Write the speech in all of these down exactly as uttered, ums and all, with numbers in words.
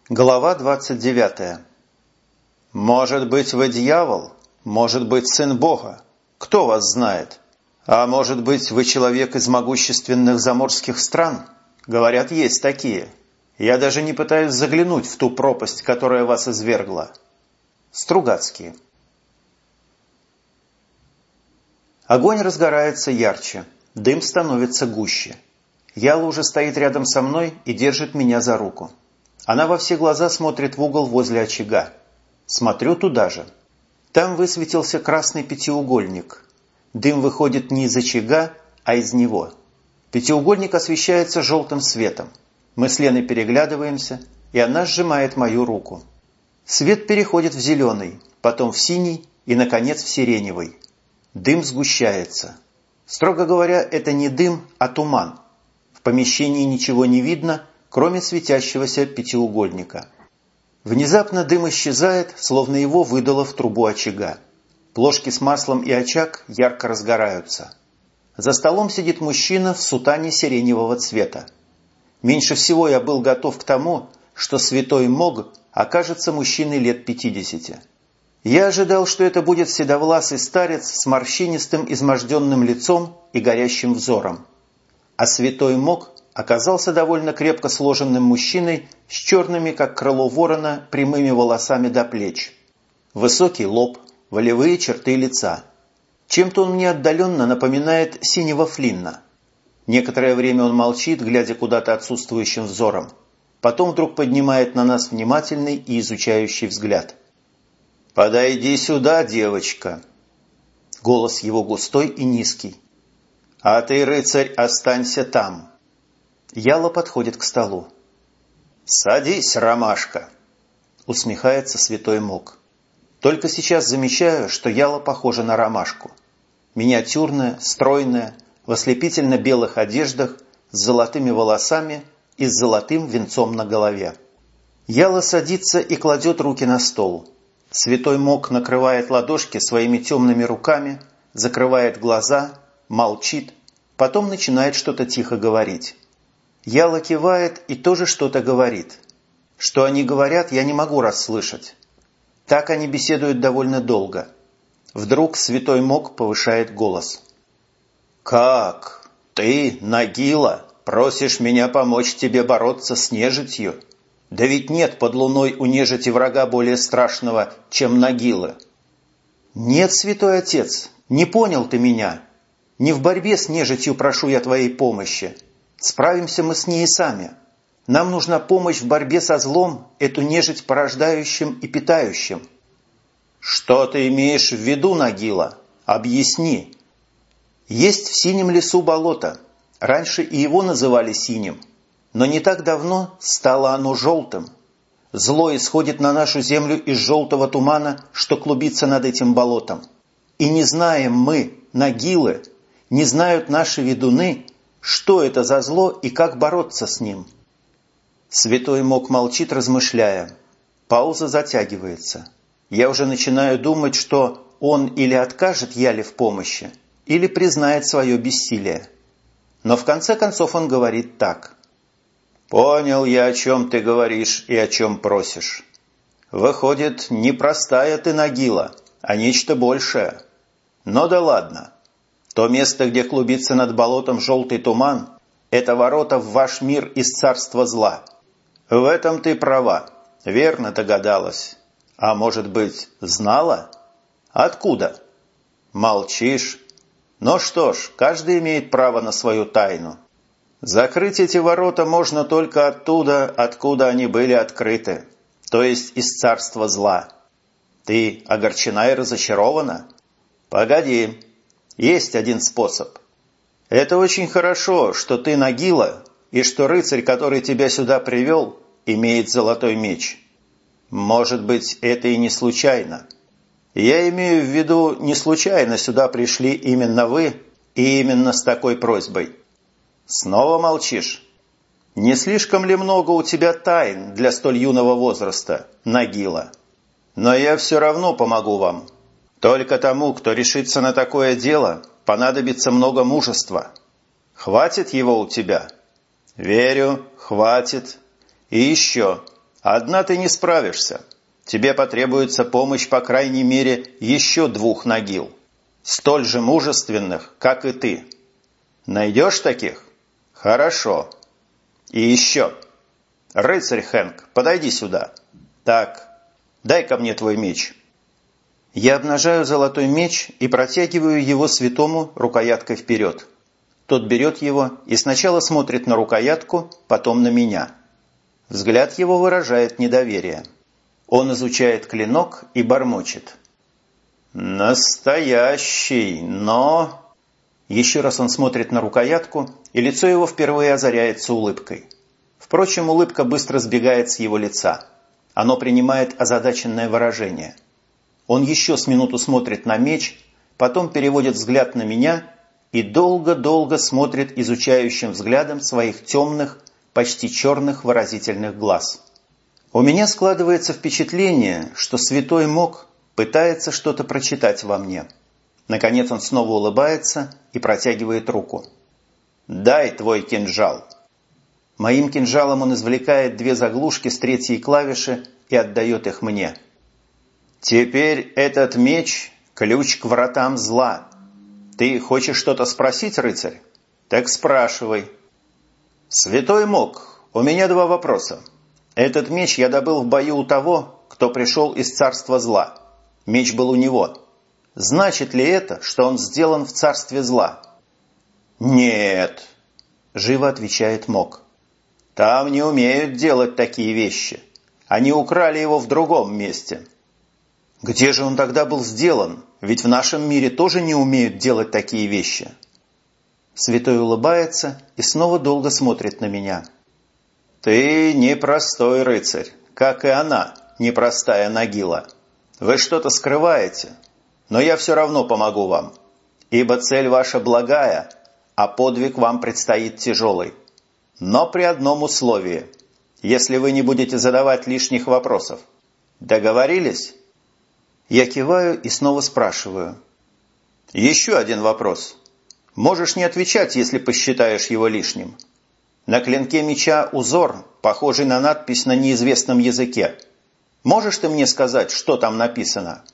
Глава двадцать девятая. «Может быть, вы дьявол? Может быть, сын Бога? Кто вас знает? А может быть, вы человек из могущественных заморских стран? Говорят, есть такие. Я даже не пытаюсь заглянуть в ту пропасть, которая вас извергла». Стругацкие. Огонь разгорается ярче, дым становится гуще. Яла уже стоит рядом со мной и держит меня за руку. Она во все глаза смотрит в угол возле очага. Смотрю туда же. Там высветился красный пятиугольник. Дым выходит не из очага, а из него. Пятиугольник освещается желтым светом. Мы с Леной переглядываемся, и она сжимает мою руку. Свет переходит в зеленый, потом в синий и, наконец, в сиреневый. Дым сгущается. Строго говоря, это не дым, а туман. В помещении ничего не видно, кроме светящегося пятиугольника. Внезапно дым исчезает, словно его выдало в трубу очага. Плошки с маслом и очаг ярко разгораются. За столом сидит мужчина в сутане сиреневого цвета. Меньше всего я был готов к тому, что святой Мог окажется мужчиной лет пятидесяти. Я ожидал, что это будет седовласый старец с морщинистым изможденным лицом и горящим взором. А святой Мог оказался довольно крепко сложенным мужчиной с черными, как крыло ворона, прямыми волосами до плеч. Высокий лоб, волевые черты лица. Чем-то он мне отдаленно напоминает синего Флинна. Некоторое время он молчит, глядя куда-то отсутствующим взором. Потом вдруг поднимает на нас внимательный и изучающий взгляд. «Подойди сюда, девочка!» Голос его густой и низкий. «А ты, рыцарь, останься там!» Яла подходит к столу. «Садись, ромашка!» Усмехается святой Мог. Только сейчас замечаю, что Яла похожа на ромашку. Миниатюрная, стройная, в ослепительно белых одеждах, с золотыми волосами и с золотым венцом на голове. Яла садится и кладет руки на стол. Святой Мог накрывает ладошки своими темными руками, закрывает глаза, молчит, потом начинает что-то тихо говорить. Яла кивает и тоже что-то говорит. Что они говорят, я не могу расслышать. Так они беседуют довольно долго. Вдруг святой Мог повышает голос. «Как? Ты, Нагила, просишь меня помочь тебе бороться с нежитью? Да ведь нет под луной у нежити врага более страшного, чем Нагилы». «Нет, святой отец, не понял ты меня. Не в борьбе с нежитью прошу я твоей помощи. Справимся мы с ней и сами. Нам нужна помощь в борьбе со злом, эту нежить порождающим и питающим». «Что ты имеешь в виду, Нагила? Объясни». «Есть в синем лесу болото. Раньше и его называли синим. Но не так давно стало оно желтым. Зло исходит на нашу землю из желтого тумана, что клубится над этим болотом. И не знаем мы, Нагилы, не знают наши ведуны, что это за зло и как бороться с ним». Святой Мог молчит, размышляя. Пауза затягивается. Я уже начинаю думать, что он или откажет Яле в помощи, или признает свое бессилие. Но в конце концов он говорит так. «Понял я, о чем ты говоришь и о чем просишь. Выходит, не простая ты Нагила, а нечто большее. Но да ладно. То место, где клубится над болотом желтый туман, это ворота в ваш мир из царства зла. В этом ты права, верно догадалась. А может быть, знала? Откуда? Молчишь? Ну что ж, каждый имеет право на свою тайну. Закрыть эти ворота можно только оттуда, откуда они были открыты, то есть из царства зла. Ты огорчена и разочарована? Погоди, есть один способ. Это очень хорошо, что ты Нагила, и что рыцарь, который тебя сюда привел, имеет золотой меч. Может быть, это и не случайно. Я имею в виду, не случайно сюда пришли именно вы и именно с такой просьбой. Снова молчишь? Не слишком ли много у тебя тайн для столь юного возраста, Нагила? Но я все равно помогу вам. Только тому, кто решится на такое дело, понадобится много мужества. Хватит его у тебя? Верю, хватит. И еще. Одна ты не справишься. Тебе потребуется помощь по крайней мере еще двух Нагил, столь же мужественных, как и ты. Найдешь таких? Хорошо. И еще. Рыцарь Хэнк, подойди сюда. Так, дай-ка мне твой меч». Я обнажаю золотой меч и протягиваю его святому рукояткой вперед. Тот берет его и сначала смотрит на рукоятку, потом на меня. Взгляд его выражает недоверие. Он изучает клинок и бормочет. «Настоящий, но...» Еще раз он смотрит на рукоятку, и лицо его впервые озаряется улыбкой. Впрочем, улыбка быстро сбегает с его лица. Оно принимает озадаченное выражение. Он еще с минуту смотрит на меч, потом переводит взгляд на меня и долго-долго смотрит изучающим взглядом своих темных, почти черных выразительных глаз. У меня складывается впечатление, что святой Мок пытается что-то прочитать во мне. Наконец он снова улыбается и протягивает руку. «Дай твой кинжал». Моим кинжалом он извлекает две заглушки с третьей клавиши и отдает их мне. «Теперь этот меч – ключ к вратам зла. Ты хочешь что-то спросить, рыцарь? Так спрашивай». «Святой Мок, у меня два вопроса. Этот меч я добыл в бою у того, кто пришел из царства зла. Меч был у него. Значит ли это, что он сделан в царстве зла?» «Нет», – живо отвечает Мок. «Там не умеют делать такие вещи. Они украли его в другом месте». «Где же он тогда был сделан? Ведь в нашем мире тоже не умеют делать такие вещи». Святой улыбается и снова долго смотрит на меня. «Ты непростой рыцарь, как и она, непростая Нагила. Вы что-то скрываете, но я все равно помогу вам, ибо цель ваша благая, а подвиг вам предстоит тяжелый. Но при одном условии, если вы не будете задавать лишних вопросов. Договорились?» Я киваю и снова спрашиваю. «Еще один вопрос. Можешь не отвечать, если посчитаешь его лишним. На клинке меча узор, похожий на надпись на неизвестном языке. Можешь ты мне сказать, что там написано?»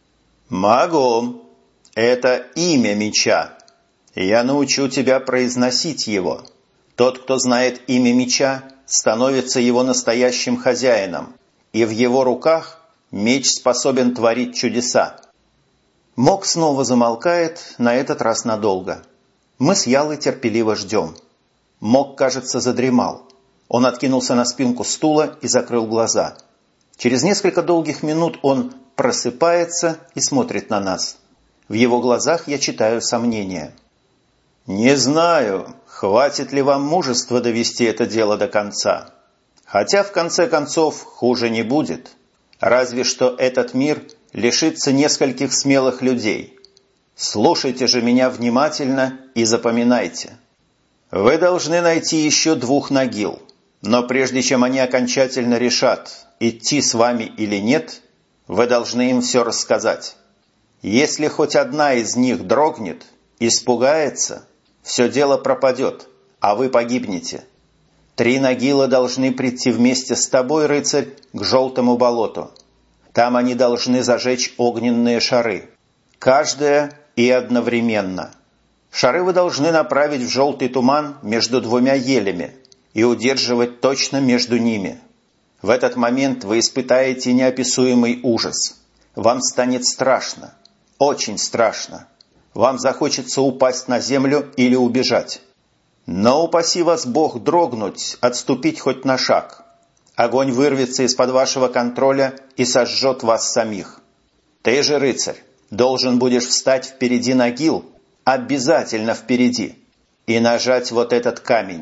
«Могу. Это имя меча. Я научу тебя произносить его. Тот, кто знает имя меча, становится его настоящим хозяином, и в его руках меч способен творить чудеса». Мок снова замолкает, на этот раз надолго. Мы с Ялой терпеливо ждем. Мок, кажется, задремал. Он откинулся на спинку стула и закрыл глаза. Через несколько долгих минут он просыпается и смотрит на нас. В его глазах я читаю сомнения. «Не знаю, хватит ли вам мужества довести это дело до конца. Хотя, в конце концов, хуже не будет. Разве что этот мир лишится нескольких смелых людей. Слушайте же меня внимательно и запоминайте. Вы должны найти еще двух Нагил, но прежде чем они окончательно решат, идти с вами или нет, вы должны им все рассказать. Если хоть одна из них дрогнет, испугается, все дело пропадет, а вы погибнете. Три Нагила должны прийти вместе с тобой, рыцарь, к желтому болоту. Там они должны зажечь огненные шары. Каждая и одновременно. Шары вы должны направить в желтый туман между двумя елями и удерживать точно между ними. В этот момент вы испытаете неописуемый ужас. Вам станет страшно, очень страшно. Вам захочется упасть на землю или убежать. Но упаси вас Бог дрогнуть, отступить хоть на шаг. Огонь вырвется из-под вашего контроля и сожжет вас самих. Ты же, рыцарь, должен будешь встать впереди Нагил, обязательно впереди, и нажать вот этот камень.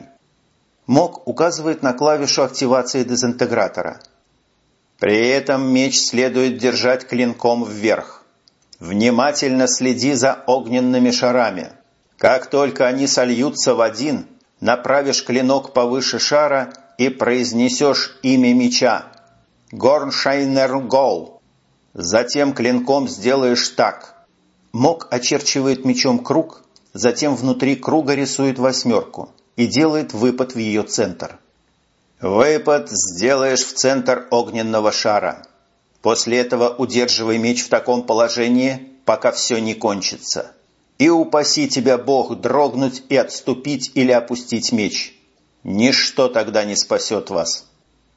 Мок указывает на клавишу активации дезинтегратора. При этом меч следует держать клинком вверх. Внимательно следи за огненными шарами. Как только они сольются в один, направишь клинок повыше шара и произнесешь имя меча. Горншайнер Гол. Затем клинком сделаешь так. Мок очерчивает мечом круг, затем внутри круга рисует восьмерку и делает выпад в ее центр. Выпад сделаешь в центр огненного шара. После этого удерживай меч в таком положении, пока все не кончится. И упаси тебя Бог дрогнуть и отступить или опустить меч. Ничто тогда не спасет вас.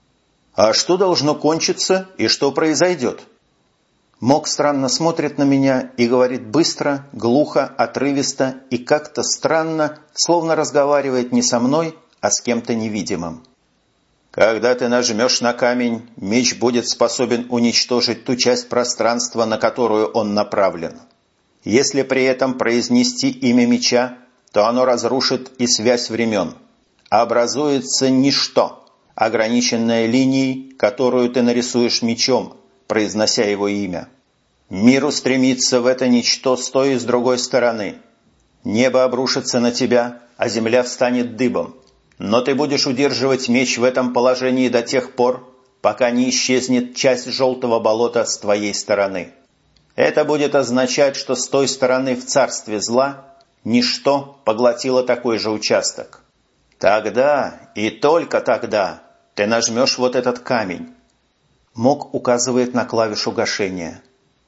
А что должно кончиться и что произойдет? Мок странно смотрит на меня и говорит быстро, глухо, отрывисто и как-то странно, словно разговаривает не со мной, а с кем-то невидимым. Когда ты нажмешь на камень, меч будет способен уничтожить ту часть пространства, на которую он направлен. Если при этом произнести имя меча, то оно разрушит и связь времен. Образуется ничто, ограниченное линией, которую ты нарисуешь мечом, произнося его имя. Мир устремится в это ничто с той и с другой стороны. Небо обрушится на тебя, а земля встанет дыбом. Но ты будешь удерживать меч в этом положении до тех пор, пока не исчезнет часть желтого болота с твоей стороны. Это будет означать, что с той стороны в царстве зла ничто поглотило такой же участок. Тогда и только тогда ты нажмешь вот этот камень. Мок указывает на клавишу гашения.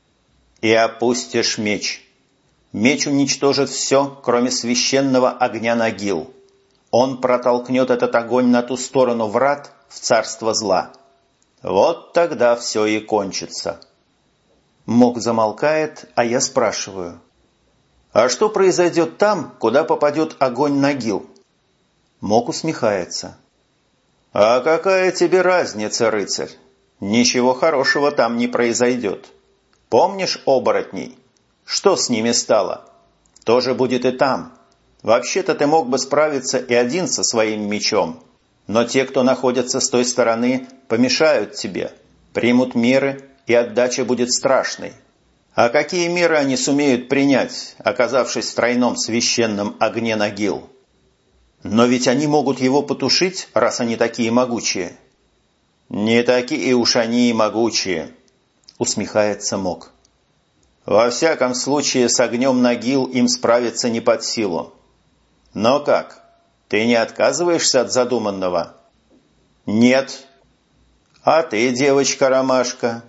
И опустишь меч. Меч уничтожит все, кроме священного огня Нагил. Он протолкнет этот огонь на ту сторону врат в царство зла. Вот тогда все и кончится. Мок замолкает, а я спрашиваю. А что произойдет там, куда попадет огонь Нагил? Мок усмехается. А какая тебе разница, рыцарь? Ничего хорошего там не произойдет. Помнишь оборотней? Что с ними стало? То же будет и там. Вообще-то ты мог бы справиться и один со своим мечом. Но те, кто находятся с той стороны, помешают тебе, примут меры, и отдача будет страшной. А какие меры они сумеют принять, оказавшись в тройном священном огне Нагил? Но ведь они могут его потушить, раз они такие могучие. Не такие уж они и могучие, усмехается Мок. Во всяком случае, с огнем Нагил им справиться не под силу. Но как? Ты не отказываешься от задуманного? Нет. А ты, девочка-ромашка?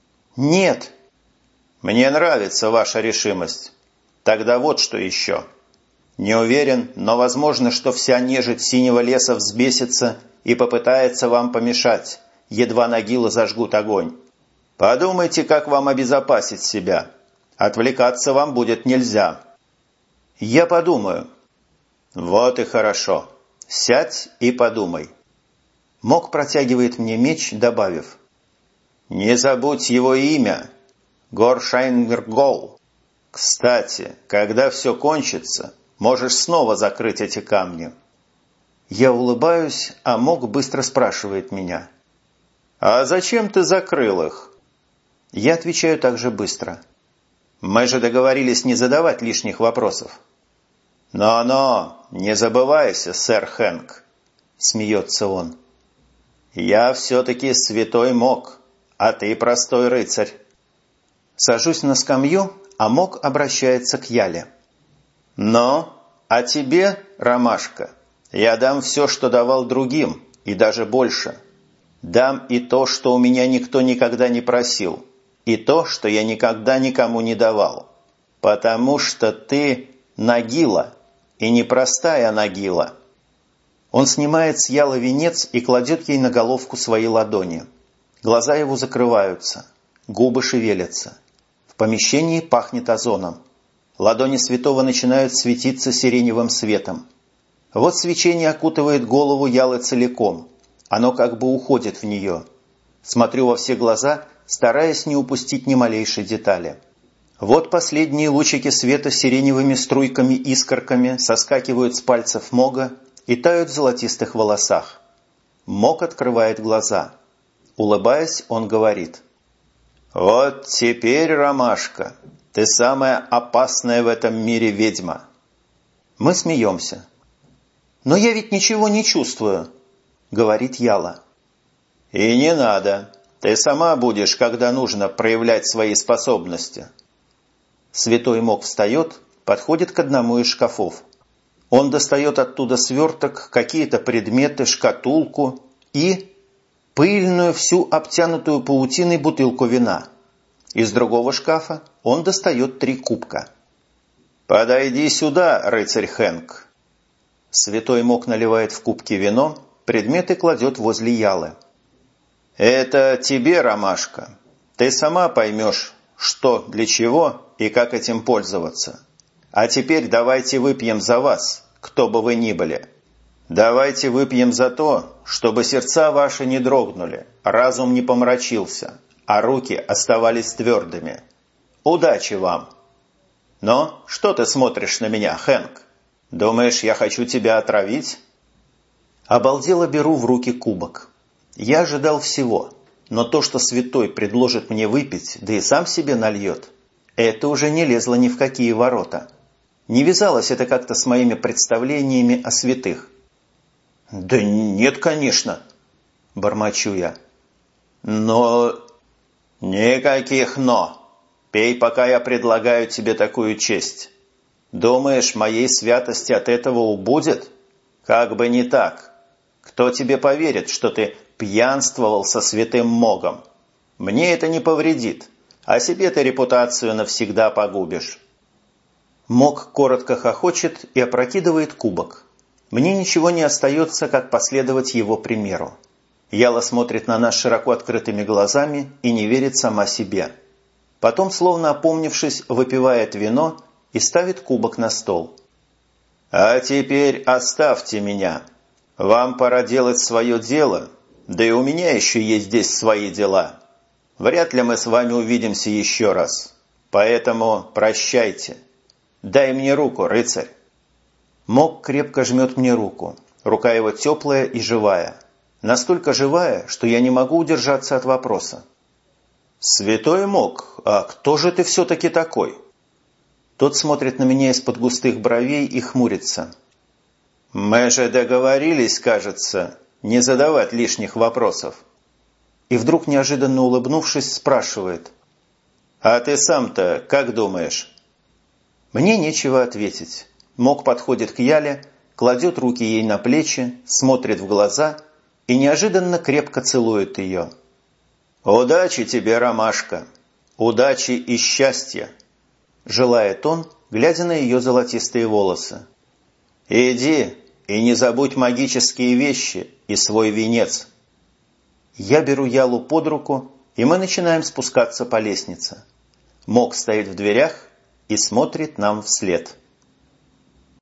Нет. Мне нравится ваша решимость. Тогда вот что еще. Не уверен, но возможно, что вся нежить синего леса взбесится и попытается вам помешать, едва Нагилы зажгут огонь. Подумайте, как вам обезопасить себя. Отвлекаться вам будет нельзя. Я подумаю. Вот и хорошо. Сядь и подумай. Мок протягивает мне меч, добавив. Не забудь его имя. Горшайнгргол. Кстати, когда все кончится, можешь снова закрыть эти камни. Я улыбаюсь, а Мок быстро спрашивает меня. А зачем ты закрыл их? Я отвечаю так же быстро. Мы же договорились не задавать лишних вопросов. «Но-но, не забывайся, сэр Хэнк», — смеется он. «Я все-таки святой Мок, а ты простой рыцарь». Сажусь на скамью, а Мок обращается к Яле. «Но, а тебе, ромашка, я дам все, что давал другим, и даже больше. Дам и то, что у меня никто никогда не просил, и то, что я никогда никому не давал. Потому что ты Нагила». И непростая Нагила. Он снимает с Ялы венец и кладет ей на головку свои ладони. Глаза его закрываются, губы шевелятся. В помещении пахнет озоном. Ладони святого начинают светиться сиреневым светом. Вот свечение окутывает голову Ялы целиком. Оно как бы уходит в нее. Смотрю во все глаза, стараясь не упустить ни малейшей детали. Вот последние лучики света сиреневыми струйками-искорками соскакивают с пальцев Мога и тают в золотистых волосах. Мог открывает глаза. Улыбаясь, он говорит. «Вот теперь, ромашка, ты самая опасная в этом мире ведьма». Мы смеемся. «Но я ведь ничего не чувствую», — говорит Яла. «И не надо. Ты сама будешь, когда нужно, проявлять свои способности». Святой Мок встает, подходит к одному из шкафов. Он достает оттуда сверток, какие-то предметы, шкатулку и пыльную, всю обтянутую паутиной бутылку вина. Из другого шкафа он достает три кубка. «Подойди сюда, рыцарь Хэнк». Святой Мок наливает в кубки вино, предметы кладет возле Ялы. «Это тебе, ромашка. Ты сама поймешь, что, для чего и как этим пользоваться. А теперь давайте выпьем за вас, кто бы вы ни были. Давайте выпьем за то, чтобы сердца ваши не дрогнули, разум не помрачился, а руки оставались твердыми. Удачи вам! Но что ты смотришь на меня, Хэнк? Думаешь, я хочу тебя отравить?» Обалдело беру в руки кубок. Я ожидал всего, но то, что святой предложит мне выпить, да и сам себе нальет, это уже не лезло ни в какие ворота. Не вязалось это как-то с моими представлениями о святых. «Да нет, конечно», – бормочу я. «Но...» «Никаких «но». Пей, пока я предлагаю тебе такую честь. Думаешь, моей святости от этого убудет? Как бы не так. Кто тебе поверит, что ты пьянствовал со святым Могом? Мне это не повредит, а себе ты репутацию навсегда погубишь». Мог коротко хохочет и опрокидывает кубок. Мне ничего не остается, как последовать его примеру. Яла смотрит на нас широко открытыми глазами и не верит сама себе. Потом, словно опомнившись, выпивает вино и ставит кубок на стол. «А теперь оставьте меня. Вам пора делать свое дело, да и у меня еще есть здесь свои дела. Вряд ли мы с вами увидимся еще раз. Поэтому прощайте. Дай мне руку, рыцарь». Мок крепко жмет мне руку. Рука его теплая и живая. Настолько живая, что я не могу удержаться от вопроса. «Святой Мок, а кто же ты все-таки такой?» Тот смотрит на меня из-под густых бровей и хмурится. «Мы же договорились, кажется, не задавать лишних вопросов». И вдруг, неожиданно улыбнувшись, спрашивает. «А ты сам-то как думаешь?» Мне нечего ответить. Мок подходит к Яле, кладет руки ей на плечи, смотрит в глаза и неожиданно крепко целует ее. «Удачи тебе, ромашка! Удачи и счастья!» Желает он, глядя на ее золотистые волосы. «Иди и не забудь магические вещи и свой венец». Я беру Ялу под руку, и мы начинаем спускаться по лестнице. Мок стоит в дверях и смотрит нам вслед.